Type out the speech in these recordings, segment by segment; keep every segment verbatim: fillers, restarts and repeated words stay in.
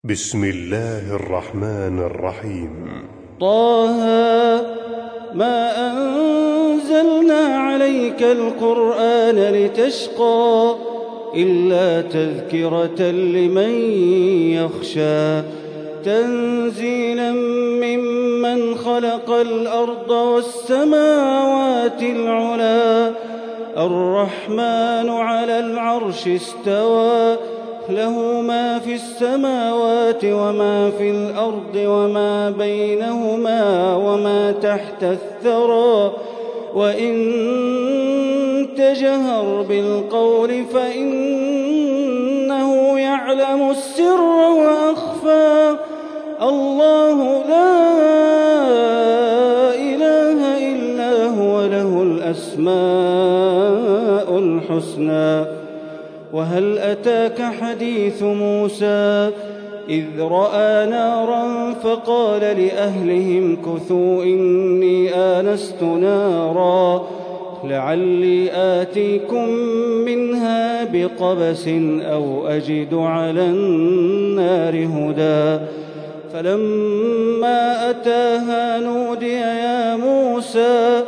بسم الله الرحمن الرحيم. طه ما أنزلنا عليك القرآن لتشقى إلا تذكرة لمن يخشى تنزيلا ممن خلق الأرض والسماوات العلى الرحمن على العرش استوى له ما في السماوات وما في الأرض وما بينهما وما تحت الثرى وإن تجهر بالقول فإنه يعلم السر وأخفى الله لا إله إلا هو له الأسماء الحسنى. وهل أتاك حديث موسى إذ رأى نارا فقال لأهلهم كثوا إني آنست نارا لعلي آتيكم منها بقبس أو أجد على النار هدى فلما أتاها نودي يا موسى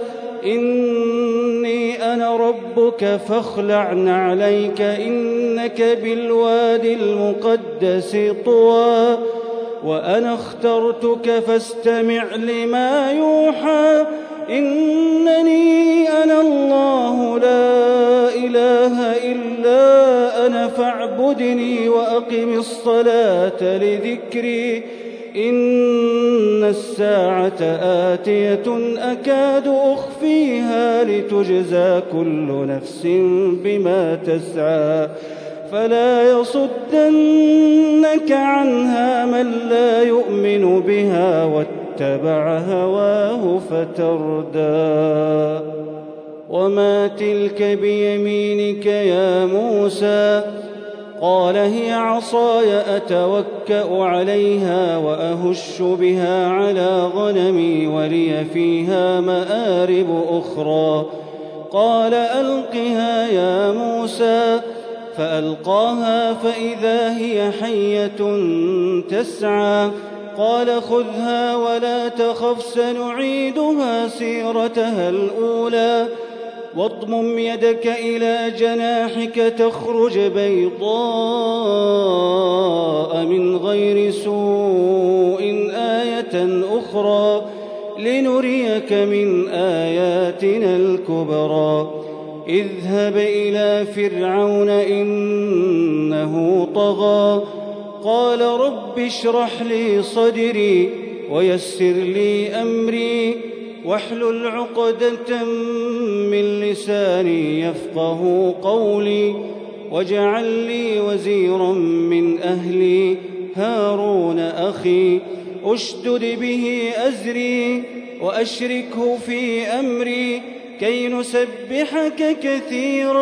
إني أنا ربك فاخلع نعليك إنك بالوادي المقدس طوى وأنا اخترتك فاستمع لما يوحى إنني أنا الله لا إله إلا أنا فاعبدني وأقم الصلاة لذكري إن الساعة آتية أكاد أخفيها لتجزى كل نفس بما تسعى فلا يصدنك عنها من لا يؤمن بها واتبع هواه فتردى. وما تلك بيمينك يا موسى قال هي عصاي أتوكأ عليها وأهش بها على غنمي ولي فيها مآرب أخرى قال ألقها يا موسى فألقاها فإذا هي حية تسعى قال خذها ولا تخف سنعيدها سيرتها الأولى واضمم يدك إلى جناحك تخرج بيضاء من غير سوء آية أخرى لنريك من آياتنا الكبرى اذهب إلى فرعون إنه طغى قال رب اشرح لي صدري ويسر لي أمري واحلل عقدة من لساني يفقه قولي واجعل لي وزيرا من أهلي هارون أخي أشدد به أزري وأشركه في أمري كي نسبحك كثيرا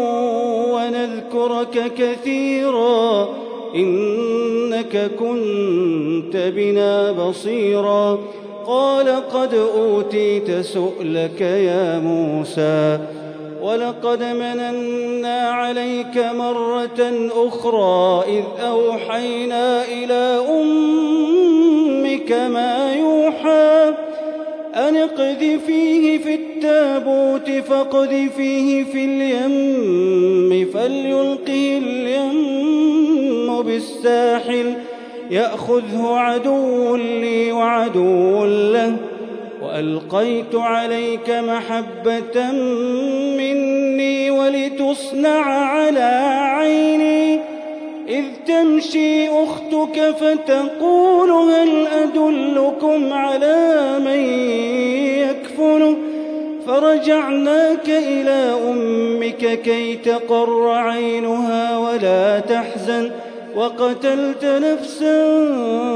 ونذكرك كثيرا إنك كنت بنا بصيرا قال قد أوتيت سؤلك يا موسى ولقد مننا عليك مرة أخرى إذ أوحينا إلى أمك ما يوحى أن اقذفيه في التابوت فاقذفيه في اليم فليلقه اليم بالساحل يأخذه عدو لي وعدو له وألقيت عليك محبة مني ولتصنع على عيني إذ تمشي أختك فتقول هل أدلكم على من يكفله فرجعناك إلى أمك كي تقر عينها ولا تحزن وقتلت نفسا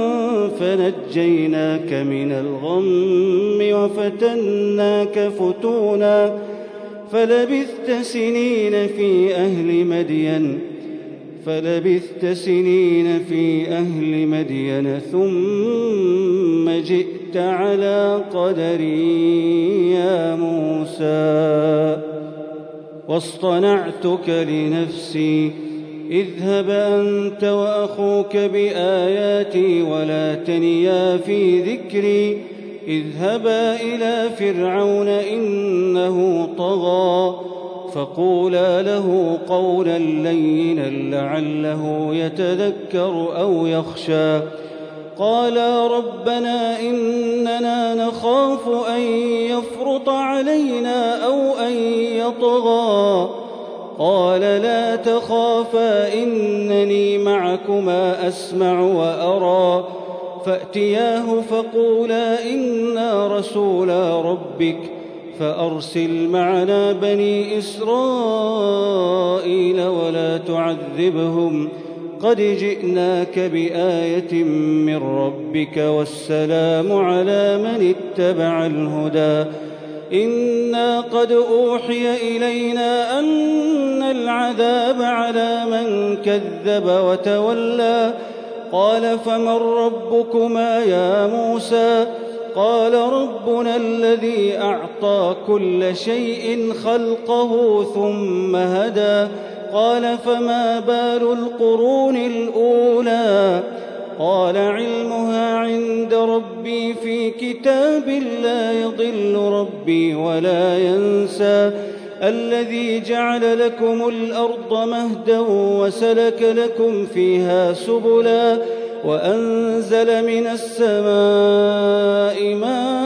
فنجيناك من الغم وفتناك فتونا فلبثت سنين في أهل مدين فلبثت سنين في أهل مدين ثم جئت على قدري يا موسى واصطنعتك لنفسي اذهب أنت وأخوك بآياتي ولا تنيا في ذكري اذهبا إلى فرعون إنه طغى فقولا له قولا لينا لعله يتذكر أو يخشى قالا ربنا إننا نخاف أن يفرط علينا أو أن يطغى قال لا تخافا إنني معكما أسمع وأرى فأتياه فقولا إنا رسولا ربك فأرسل معنا بني إسرائيل ولا تعذبهم قد جئناك بآية من ربك والسلام على من اتبع الهدى إنا قد أوحي إلينا أن العذاب على من كذب وتولى قال فمن ربكما يا موسى قال ربنا الذي أعطى كل شيء خلقه ثم هدى قال فما بال القرون الأولى قال علمها عند ربي في كتاب لا يضل ربي ولا ينسى الذي جعل لكم الأرض مهدا وسلك لكم فيها سبلا وأنزل من السماء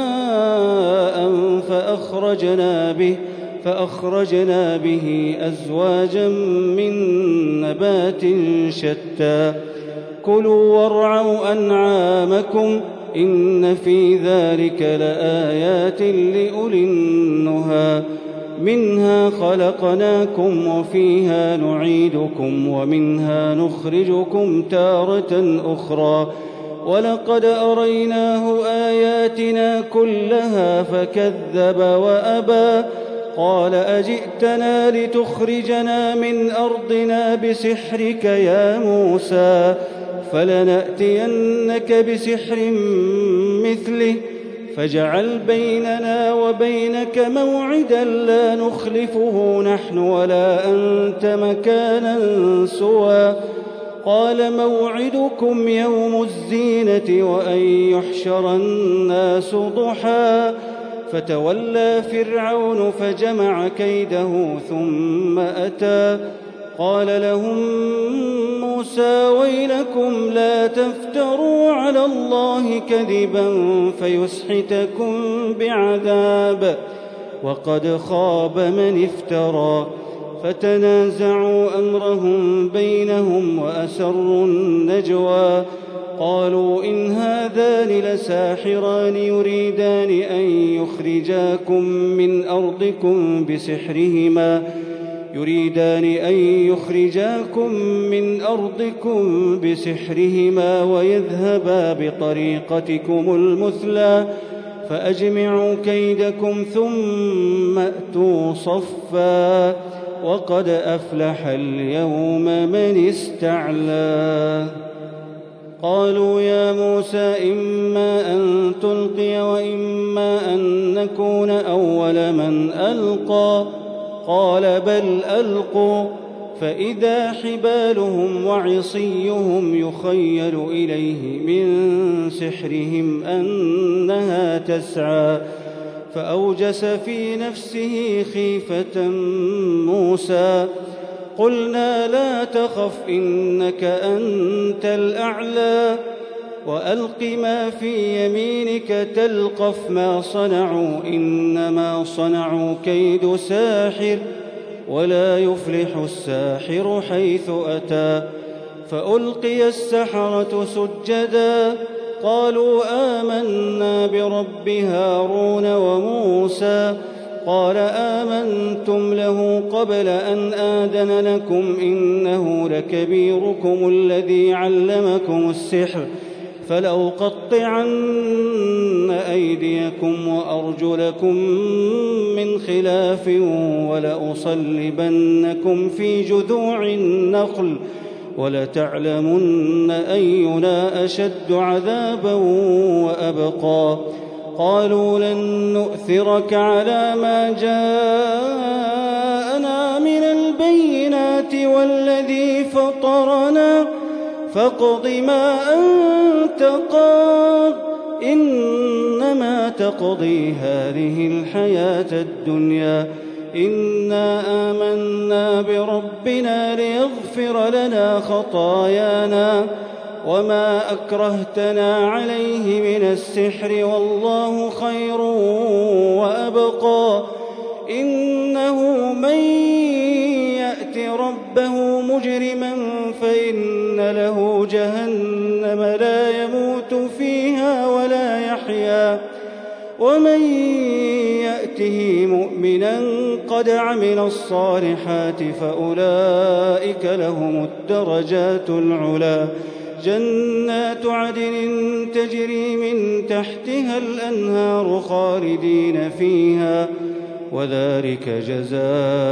ماء فأخرجنا به فأخرجنا به أزواجا من نبات شتى كلوا وارعوا أنعامكم إن في ذلك لآيات لأولي النهى منها خلقناكم وفيها نعيدكم ومنها نخرجكم تارة أخرى ولقد أريناه آياتنا كلها فكذب وأبى قال أجئتنا لتخرجنا من أرضنا بسحرك يا موسى فلنأتينك بسحر مثله فاجعل بيننا وبينك موعدا لا نخلفه نحن ولا أنت مكانا سوى قال موعدكم يوم الزينة وأن يحشر الناس ضحى فتولى فرعون فجمع كيده ثم أتى قال لهم موسى ويلكم لا تفتروا على الله كذبا فيسحتكم بعذاب وقد خاب من افترى فتنازعوا أمرهم بينهم وأسروا النجوى قالوا إن هذان لساحران يريدان أن يخرجاكم من أرضكم بسحرهما يريدان أن يخرجاكم من أرضكم بسحرهما ويذهبا بطريقتكم المثلى فأجمعوا كيدكم ثم أتوا صفا وقد أفلح اليوم من استعلى قالوا يا موسى إما أن تلقي وإما أن نكون أول من ألقى قال بل ألقوا فإذا حبالهم وعصيهم يخيل إليه من سحرهم أنها تسعى فأوجس في نفسه خيفة موسى قلنا لا تخف إنك أنت الأعلى وألق ما في يمينك تلقف ما صنعوا إنما صنعوا كيد ساحر ولا يفلح الساحر حيث أتى فألقي السحرة سجدا قالوا آمنا برب هارون وموسى قال آمنتم له قبل أن آذن لكم إنه لكبيركم الذي علمكم السحر فلأقطعن أيديكم وأرجلكم من خلاف ولأصلبنكم في جذوع النخل ولتعلمن أينا أشد عذابا وأبقى قالوا لن نؤثرك على ما جاءنا من البينات البيت والذي فطرنا فاقض ما أنت قاض إنما تقضي هذه الحياة الدنيا إنا آمنا بربنا ليغفر لنا خطايانا وما أكرهتنا عليه من السحر والله خير وأبقى إنه من يأت ربه مجرما فإن له جهنم لا يموت فيها ولا يحيا ومن يأته مؤمنا قد عمل الصالحات فأولئك لهم الدرجات العلى جنات عدن تجري من تحتها الأنهار خالدين فيها وذلك جزاء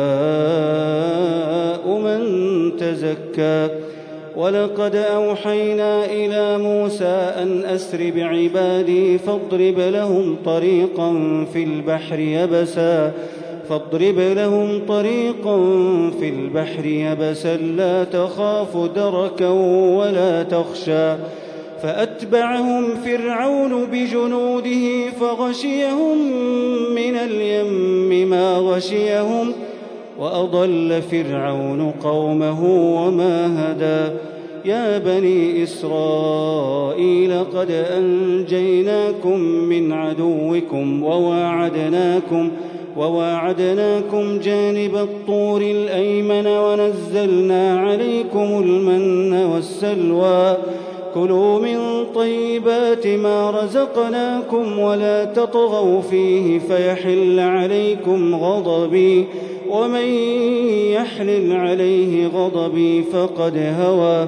من تزكى ولقد أوحينا إلى موسى أن أسر بعبادي فاضرب لهم طريقا في البحر يبسا فاضرب لهم طريقا في البحر يبسا لا تخاف دركا ولا تخشى فأتبعهم فرعون بجنوده فغشيهم من اليم ما غشيهم وأضل فرعون قومه وما هدى يا بني إسرائيل قد أنجيناكم من عدوكم وواعدناكم وواعدناكم جانب الطور الأيمن ونزلنا عليكم المن والسلوى كلوا من طيبات ما رزقناكم ولا تطغوا فيه فيحل عليكم غضبي ومن يحلل عليه غضبي فقد هوى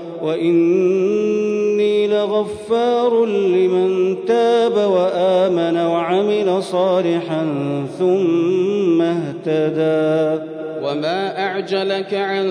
وإني لغفار لمن تاب وآمن وعمل صالحا ثم اهتدى وما أعجلك عن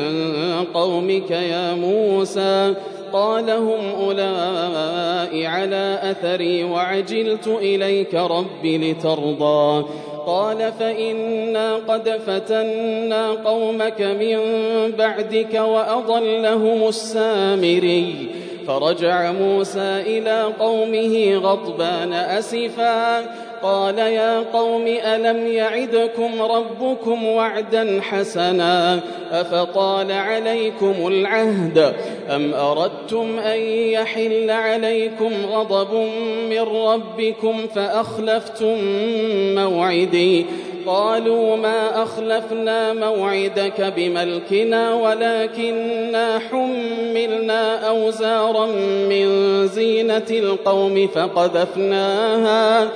قومك يا موسى قال هم أولئك على أثري وعجلت إليك رب لترضى قال فإنا قد فتنا قومك من بعدك وأضلهم السامري فرجع موسى إلى قومه غضبان أسفا قال يا قوم ألم يعدكم ربكم وعدا حسنا أفطال عليكم العهد أم أردتم أن يحل عليكم غضب من ربكم فأخلفتم موعدي قالوا ما أخلفنا موعدك بملكنا ولكننا حملنا أوزارا من زينة القوم فقذفناها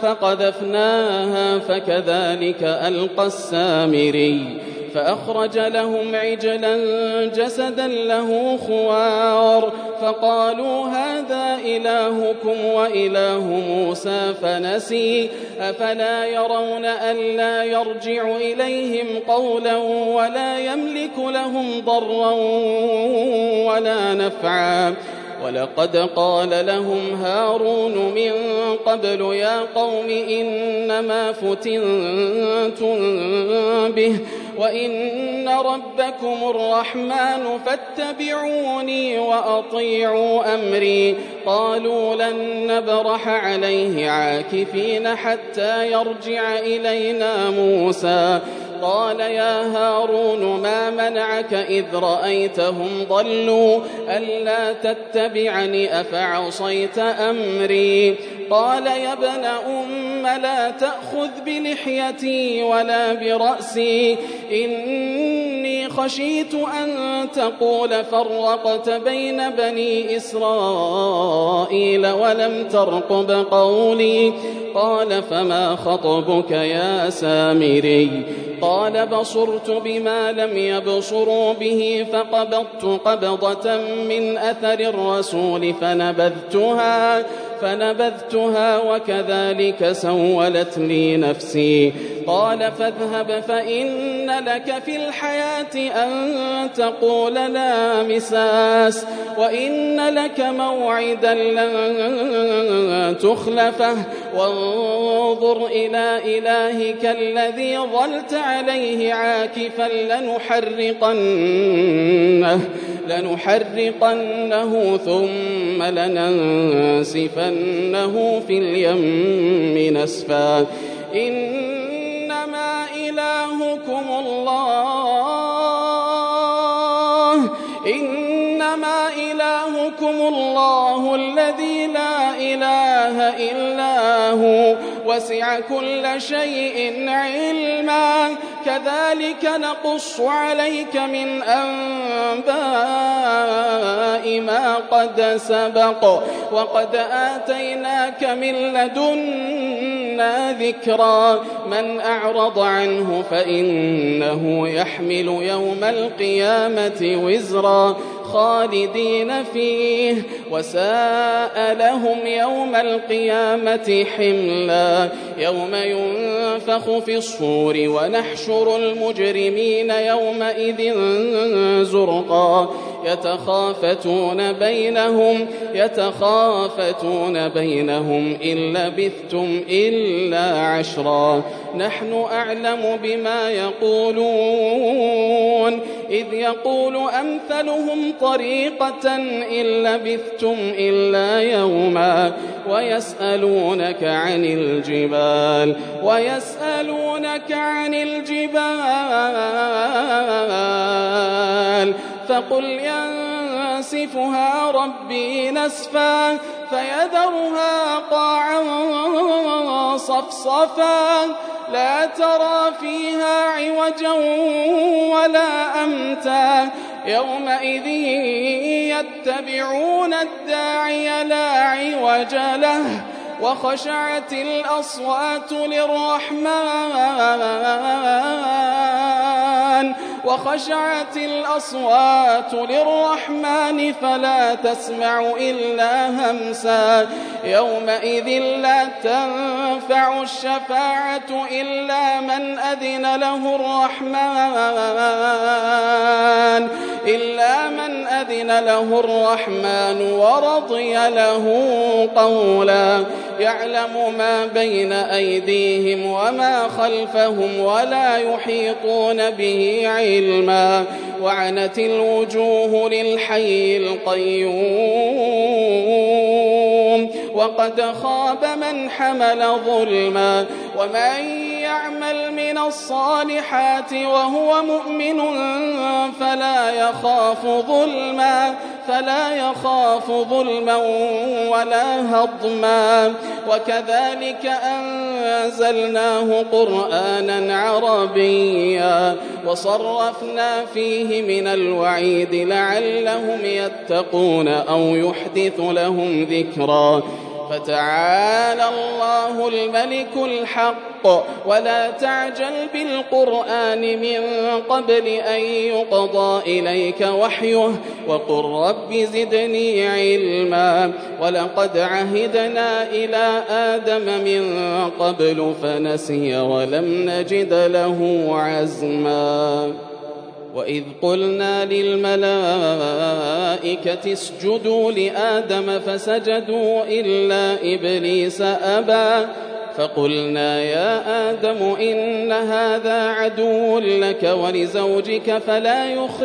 فقذفناها فكذلك ألقى السامري فأخرج لهم عجلا جسدا له خوار فقالوا هذا إلهكم وإله موسى فنسي أفلا يرون ألا يرجع إليهم قولا ولا يملك لهم ضرا ولا نفعا ولقد قال لهم هارون من قبل يا قوم إنما فتنتم به وإن ربكم الرحمن فاتبعوني وأطيعوا أمري قالوا لن نبرح عليه عاكفين حتى يرجع إلينا موسى قال يا هارون ما منعك إذ رأيتهم ضلوا ألا تتبعني أفعصيت أمري قال يا ابن أم لا تأخذ بلحيتي ولا برأسي إني خشيت أن تقول فرقت بين بني إسرائيل ولم ترقب قولي قال فما خطبك يا سامري قال بصرت بما لم يبصروا به فقبضت قبضة من أثر الرسول فنبذتها فنبذتها وكذلك سولت لي نفسي قال فاذهب فإن لك في الحياة أن تقول لا مساس وإن لك موعدا لن تخلفه وانظر إلى إلهك الذي ظلت عليه عاكفا لنحرقنه, لنحرقنه ثم لننسفنه في اليم نسفا إنما إلهكم الله إنما إلهكم الله الذي لا إله إلا هو وسع كل شيء علما كذلك نقص عليك من أنباء ما قد سبق وقد آتيناك من لدنا ذكرا من أعرض عنه فإنه يحمل يوم القيامة وزرا خالدين فيه وساء لهم يوم القيامة حملا يوم ينفخ في الصور ونحشر المجرمين يومئذ زرقا يتخافتون بينهم يتخافتون بينهم إن لبثتم إلا عشرا نحن أعلم بما يقولون إذ يقول أمثلهم طريقة إن لبثتم إلا يوما ويسألونك عن الجبال ويسألونك عن الجبال فقل ينسفها ربي نسفا فيذرها قاعا صفصفا لا ترى فيها عوجا ولا أمتا يومئذ يتبعون الداعي لا عوج له وخشعت الأصوات للرحمن وخشعت الأصوات للرحمن فلا تسمع إلا همسا يومئذ لا تنفع الشفاعة إلا من أذن له الرحمن إلا من أذن له الرحمن ورضي له قولا يعلم ما بين أيديهم وما خلفهم ولا يحيطون به علما وعنت الوجوه للحي القيوم وقد خاب من حمل ظلما ومن يعمل من الصالحات وهو مؤمن فلا يخاف ظلما فلا يخاف ظلما ولا هضما وكذلك أنزلناه قرآنا عربيا وصرفنا فيه من الوعيد لعلهم يتقون أو يحدث لهم ذكرا فتعالى الله الملك الحق ولا تعجل بالقرآن من قبل أن يقضى إليك وحيه وقل رب زدني علما ولقد عهدنا إلى آدم من قبل فنسي ولم نجد له عزما وإذ قلنا للملائكة اسجدوا لآدم فسجدوا إلا إبليس أبى فقلنا يا آدم إن هذا عدو لك ولزوجك فلا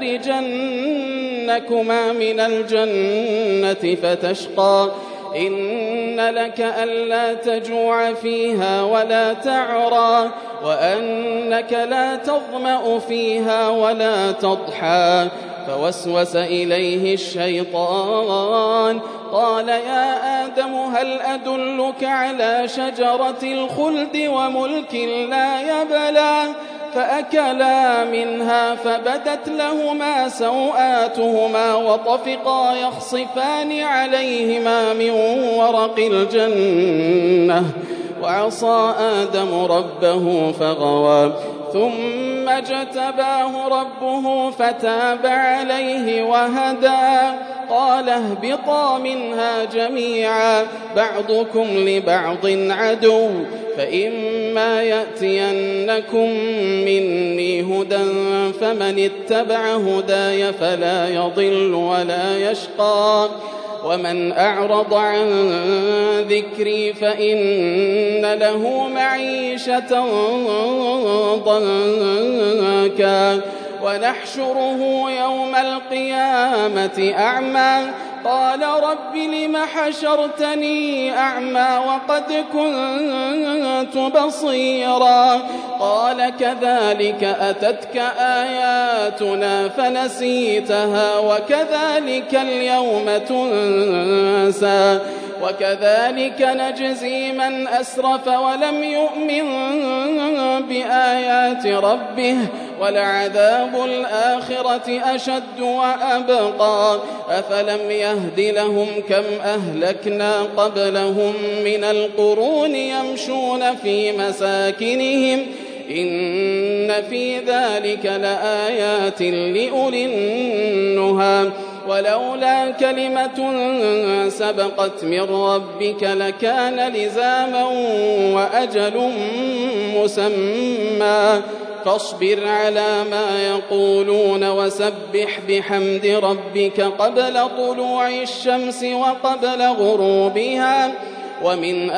يخرجنكما من الجنة فتشقى إن لك ألا تجوع فيها ولا تعرى وأنك لا تظمأ فيها ولا تضحى فوسوس إليه الشيطان قال يا آدم هل أدلك على شجرة الخلد وملك لا يبلى فأكلا منها فبدت لهما سوآتهما وطفقا يخصفان عليهما من ورق الجنة وعصى آدم ربه فغوى ثم اجتباه ربه فتاب عليه وهدى قال اهبطا منها جميعا بعضكم لبعض عدو فإما يأتينكم مني هدى فمن اتبع هداي فلا يضل ولا يشقى ومن أعرض عن ذكري فإن له معيشة ضنكا ونحشره يوم القيامة أعمى قال رب لم حشرتني أعمى وقد كنت بصيرا قال كذلك أتتك آياتنا فنسيتها وكذلك اليوم تنسى وكذلك نجزي من أسرف ولم يؤمن بآيات ربه ولعذاب الآخرة أشد وأبقى أفلم يهد لهم كم أهلكنا قبلهم من القرون يمشون في مساكنهم إن في ذلك لآيات لأولي النهى ولولا كلمة سبقت من ربك لكان لزاما وأجل مسمى فاصبر على ما يقولون وسبح بحمد ربك قبل طلوع الشمس وقبل غروبها ومن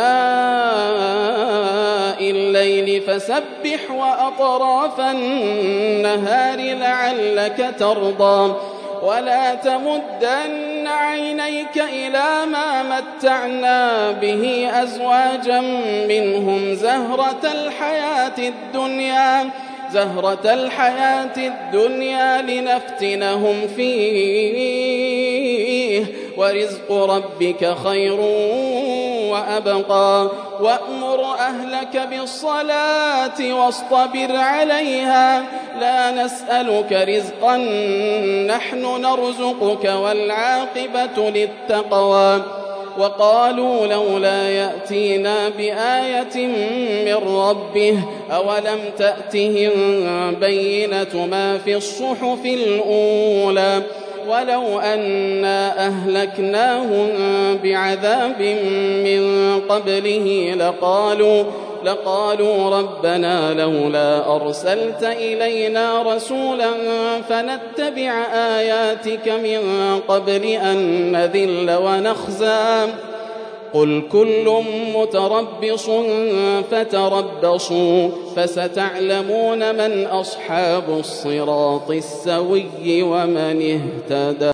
آناء الليل فسبح وأطراف النهار لعلك ترضى ولا تمدن عينيك إلى ما متعنا به أزواجا منهم زهرة الحياة الدنيا زهرة الحياة الدنيا لنفتنهم فيه ورزق ربك خير وأبقى وأمر أهلك بالصلاة واصطبر عليها لا نسألك رزقا نحن نرزقك والعاقبة للتقوى وقالوا لولا يأتينا بآية من ربه أولم تأتهم بينة ما في الصحف الأولى ولو أنا أهلكناهم بعذاب من قبله لقالوا لقالوا ربنا لولا أرسلت إلينا رسولا فنتبع آياتك من قبل أن نذل ونخزى قل كل متربص فتربصوا فستعلمون من أصحاب الصراط السوي ومن اهتدى.